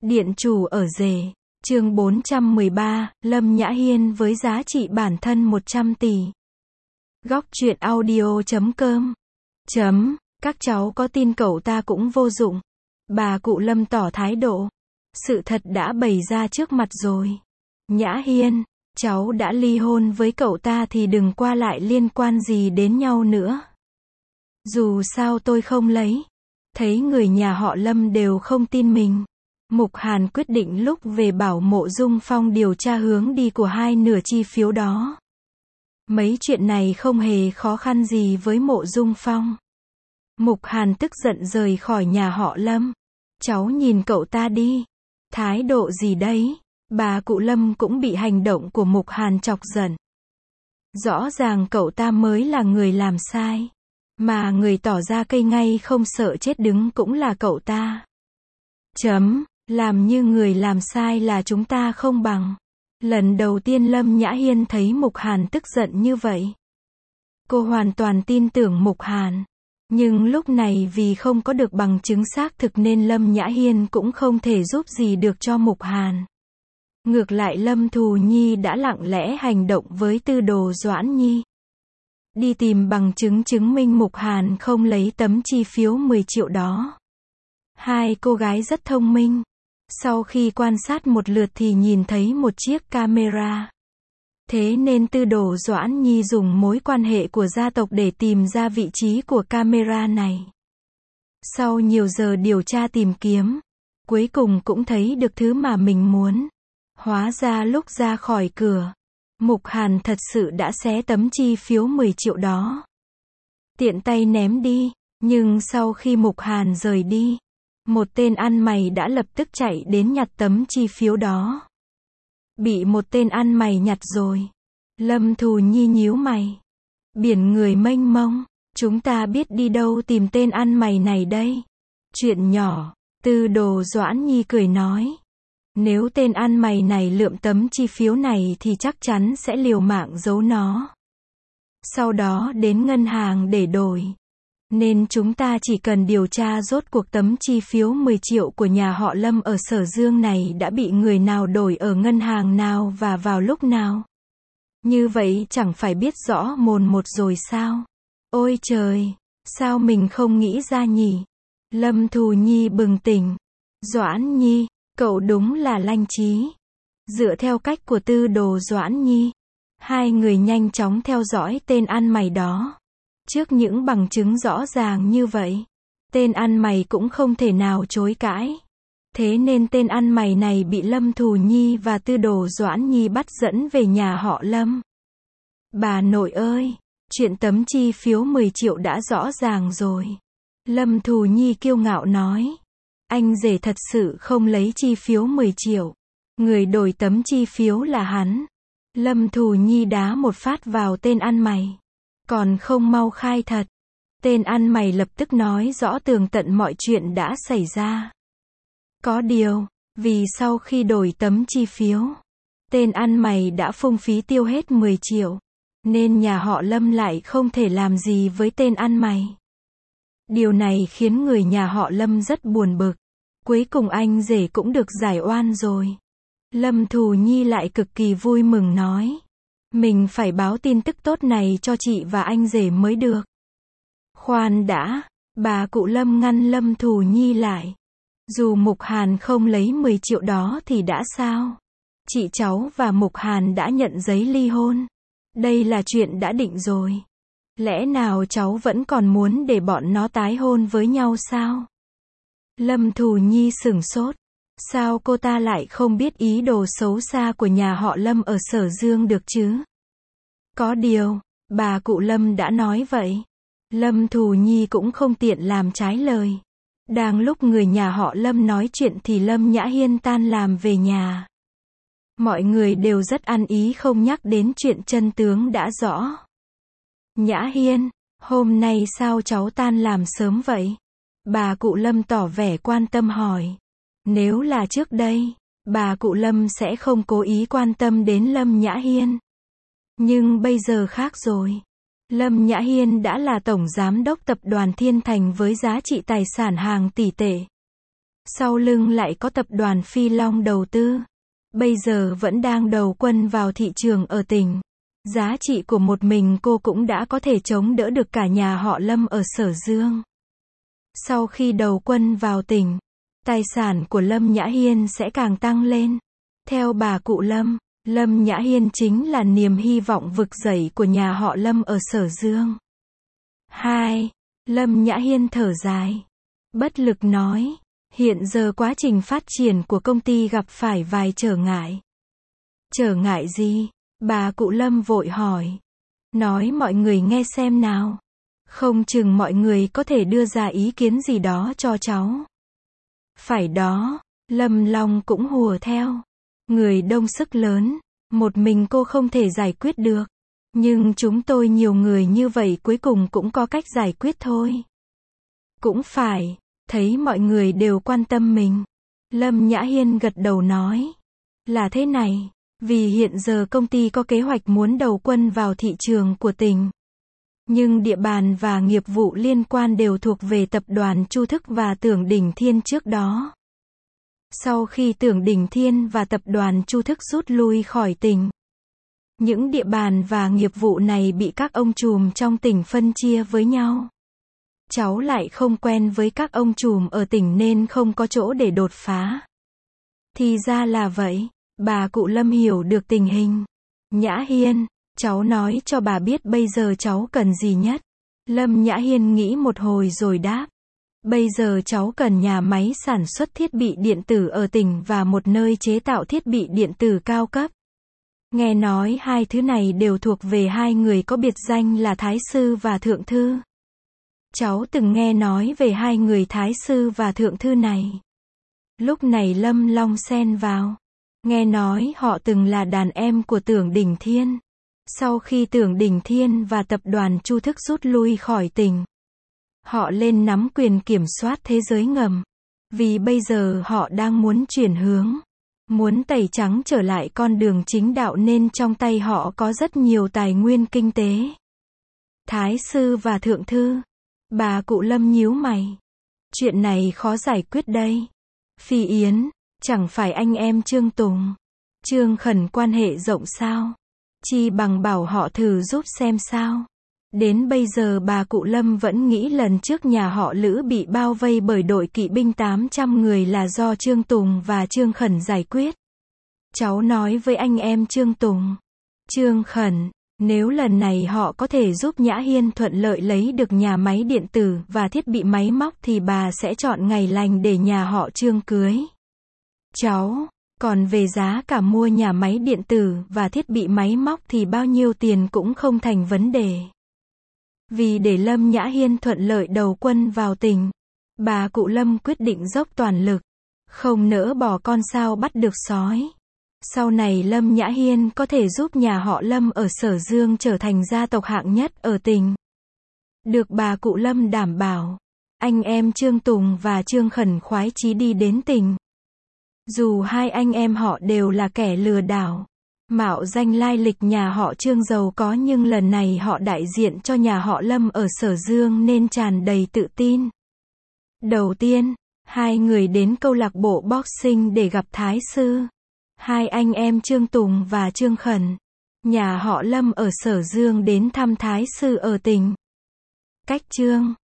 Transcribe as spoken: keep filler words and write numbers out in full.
Điện chủ ở rể. Chương bốn trăm mười ba, Lâm Nhã Hiên với giá trị bản thân một trăm tỷ. Góc truyện audio chấm com. Chấm, các cháu có tin cậu ta cũng vô dụng. Bà cụ Lâm tỏ thái độ. Sự thật đã bày ra trước mặt rồi. Nhã Hiên, cháu đã ly hôn với cậu ta thì đừng qua lại liên quan gì đến nhau nữa. Dù sao tôi không lấy. Thấy người nhà họ Lâm đều không tin mình. Mục Hàn quyết định lúc về bảo Mộ Dung Phong điều tra hướng đi của hai nửa chi phiếu đó. Mấy chuyện này không hề khó khăn gì với Mộ Dung Phong. Mục Hàn tức giận rời khỏi nhà họ Lâm. Cháu nhìn cậu ta đi. Thái độ gì đấy? Bà cụ Lâm cũng bị hành động của Mục Hàn chọc giận. Rõ ràng cậu ta mới là người làm sai. Mà người tỏ ra cây ngay không sợ chết đứng cũng là cậu ta. Chấm, làm như người làm sai là chúng ta không bằng. Lần đầu tiên Lâm Nhã Hiên thấy Mục Hàn tức giận như vậy. Cô hoàn toàn tin tưởng Mục Hàn. Nhưng lúc này vì không có được bằng chứng xác thực nên Lâm Nhã Hiên cũng không thể giúp gì được cho Mục Hàn. Ngược lại Lâm Thù Nhi đã lặng lẽ hành động với Tư Đồ Doãn Nhi. Đi tìm bằng chứng chứng minh Mục Hàn không lấy tấm chi phiếu mười triệu đó. Hai cô gái rất thông minh. Sau khi quan sát một lượt thì nhìn thấy một chiếc camera. Thế nên Tư Đồ Doãn Nhi dùng mối quan hệ của gia tộc để tìm ra vị trí của camera này. Sau nhiều giờ điều tra tìm kiếm, cuối cùng cũng thấy được thứ mà mình muốn. Hóa ra lúc ra khỏi cửa, Mục Hàn thật sự đã xé tấm chi phiếu mười triệu đó. Tiện tay ném đi, nhưng sau khi Mục Hàn rời đi, một tên ăn mày đã lập tức chạy đến nhặt tấm chi phiếu đó. Bị một tên ăn mày nhặt rồi. Lâm Thù Nhi nhíu mày. Biển người mênh mông, chúng ta biết đi đâu tìm tên ăn mày này đây. Chuyện nhỏ, Tư Đồ Doãn Nhi cười nói. Nếu tên ăn mày này lượm tấm chi phiếu này thì chắc chắn sẽ liều mạng giấu nó. Sau đó đến ngân hàng để đổi. Nên chúng ta chỉ cần điều tra rốt cuộc tấm chi phiếu mười triệu của nhà họ Lâm ở Sở Dương này đã bị người nào đổi ở ngân hàng nào và vào lúc nào. Như vậy chẳng phải biết rõ mồn một rồi sao? Ôi trời, sao mình không nghĩ ra nhỉ? Lâm Thù Nhi bừng tỉnh. Doãn Nhi, cậu đúng là lanh trí. Dựa theo cách của Tư Đồ Doãn Nhi, hai người nhanh chóng theo dõi tên ăn mày đó. Trước những bằng chứng rõ ràng như vậy, tên ăn mày cũng không thể nào chối cãi. Thế nên tên ăn mày này bị Lâm Thù Nhi và Tư Đồ Doãn Nhi bắt dẫn về nhà họ Lâm. Bà nội ơi, chuyện tấm chi phiếu mười triệu đã rõ ràng rồi. Lâm Thù Nhi kiêu ngạo nói. Anh rể thật sự không lấy chi phiếu mười triệu. Người đổi tấm chi phiếu là hắn. Lâm Thù Nhi đá một phát vào tên ăn mày. Còn không mau khai thật. Tên ăn mày lập tức nói rõ tường tận mọi chuyện đã xảy ra. Có điều, vì sau khi đổi tấm chi phiếu, tên ăn mày đã phung phí tiêu hết mười triệu, nên nhà họ Lâm lại không thể làm gì với tên ăn mày. Điều này khiến người nhà họ Lâm rất buồn bực. Cuối cùng anh rể cũng được giải oan rồi. Lâm Thù Nhi lại cực kỳ vui mừng nói. Mình phải báo tin tức tốt này cho chị và anh rể mới được. Khoan đã, bà cụ Lâm ngăn Lâm Thù Nhi lại. Dù Mục Hàn không lấy mười triệu đó thì đã sao? Chị cháu và Mục Hàn đã nhận giấy ly hôn. Đây là chuyện đã định rồi. Lẽ nào cháu vẫn còn muốn để bọn nó tái hôn với nhau sao? Lâm Thù Nhi sửng sốt. Sao cô ta lại không biết ý đồ xấu xa của nhà họ Lâm ở Sở Dương được chứ? Có điều, bà cụ Lâm đã nói vậy. Lâm Thù Nhi cũng không tiện làm trái lời. Đang lúc người nhà họ Lâm nói chuyện thì Lâm Nhã Hiên tan làm về nhà. Mọi người đều rất ăn ý không nhắc đến chuyện chân tướng đã rõ. Nhã Hiên, hôm nay sao cháu tan làm sớm vậy? Bà cụ Lâm tỏ vẻ quan tâm hỏi. Nếu là trước đây, bà cụ Lâm sẽ không cố ý quan tâm đến Lâm Nhã Hiên. Nhưng bây giờ khác rồi. Lâm Nhã Hiên đã là tổng giám đốc tập đoàn Thiên Thành với giá trị tài sản hàng tỷ tệ. Sau lưng lại có tập đoàn Phi Long đầu tư. Bây giờ vẫn đang đầu quân vào thị trường ở tỉnh. Giá trị của một mình cô cũng đã có thể chống đỡ được cả nhà họ Lâm ở Sở Dương. Sau khi đầu quân vào tỉnh, tài sản của Lâm Nhã Hiên sẽ càng tăng lên. Theo bà cụ Lâm, Lâm Nhã Hiên chính là niềm hy vọng vực dậy của nhà họ Lâm ở Sở Dương. hai. Lâm Nhã Hiên thở dài. Bất lực nói, hiện giờ quá trình phát triển của công ty gặp phải vài trở ngại. Trở ngại gì? Bà cụ Lâm vội hỏi. Nói mọi người nghe xem nào. Không chừng mọi người có thể đưa ra ý kiến gì đó cho cháu. Phải đó, Lâm Long cũng hùa theo. Người đông sức lớn, một mình cô không thể giải quyết được. Nhưng chúng tôi nhiều người như vậy cuối cùng cũng có cách giải quyết thôi. Cũng phải, thấy mọi người đều quan tâm mình. Lâm Nhã Hiên gật đầu nói. Là thế này, vì hiện giờ công ty có kế hoạch muốn đầu quân vào thị trường của tỉnh. Nhưng địa bàn và nghiệp vụ liên quan đều thuộc về tập đoàn Chu Thức và Tưởng Đỉnh Thiên trước đó. Sau khi Tưởng Đỉnh Thiên và tập đoàn Chu Thức rút lui khỏi tỉnh, những địa bàn và nghiệp vụ này bị các ông trùm trong tỉnh phân chia với nhau. Cháu lại không quen với các ông trùm ở tỉnh nên không có chỗ để đột phá. Thì ra là vậy, bà cụ Lâm hiểu được tình hình. Nhã Hiên, cháu nói cho bà biết bây giờ cháu cần gì nhất. Lâm Nhã Hiên nghĩ một hồi rồi đáp. Bây giờ cháu cần nhà máy sản xuất thiết bị điện tử ở tỉnh và một nơi chế tạo thiết bị điện tử cao cấp. Nghe nói hai thứ này đều thuộc về hai người có biệt danh là Thái Sư và Thượng Thư. Cháu từng nghe nói về hai người Thái Sư và Thượng Thư này. Lúc này Lâm Long xen vào. Nghe nói họ từng là đàn em của Tưởng Đỉnh Thiên. Sau khi Tưởng Đỉnh Thiên và tập đoàn Chu Thức rút lui khỏi tỉnh, họ lên nắm quyền kiểm soát thế giới ngầm. Vì bây giờ họ đang muốn chuyển hướng, muốn tẩy trắng trở lại con đường chính đạo nên trong tay họ có rất nhiều tài nguyên kinh tế. Thái Sư và Thượng Thư. Bà cụ Lâm nhíu mày. Chuyện này khó giải quyết đây. Phi Yến, chẳng phải anh em Trương Tùng, Trương Khẩn quan hệ rộng sao? Chi bằng bảo họ thử giúp xem sao. Đến bây giờ bà cụ Lâm vẫn nghĩ lần trước nhà họ Lữ bị bao vây bởi đội kỵ binh tám trăm người là do Trương Tùng và Trương Khẩn giải quyết. Cháu nói với anh em Trương Tùng, Trương Khẩn, nếu lần này họ có thể giúp Nhã Hiên thuận lợi lấy được nhà máy điện tử và thiết bị máy móc thì bà sẽ chọn ngày lành để nhà họ Trương cưới cháu. Còn về giá cả mua nhà máy điện tử và thiết bị máy móc thì bao nhiêu tiền cũng không thành vấn đề. Vì để Lâm Nhã Hiên thuận lợi đầu quân vào tỉnh, bà cụ Lâm quyết định dốc toàn lực, không nỡ bỏ con sao bắt được sói. Sau này Lâm Nhã Hiên có thể giúp nhà họ Lâm ở Sở Dương trở thành gia tộc hạng nhất ở tỉnh. Được bà cụ Lâm đảm bảo, anh em Trương Tùng và Trương Khẩn khoái chí đi đến tỉnh. Dù hai anh em họ đều là kẻ lừa đảo, mạo danh lai lịch nhà họ Trương giàu có nhưng lần này họ đại diện cho nhà họ Lâm ở Sở Dương nên tràn đầy tự tin. Đầu tiên, hai người đến câu lạc bộ boxing để gặp Thái Sư. Hai anh em Trương Tùng và Trương Khẩn, nhà họ Lâm ở Sở Dương đến thăm Thái Sư ở tỉnh. Cách Trương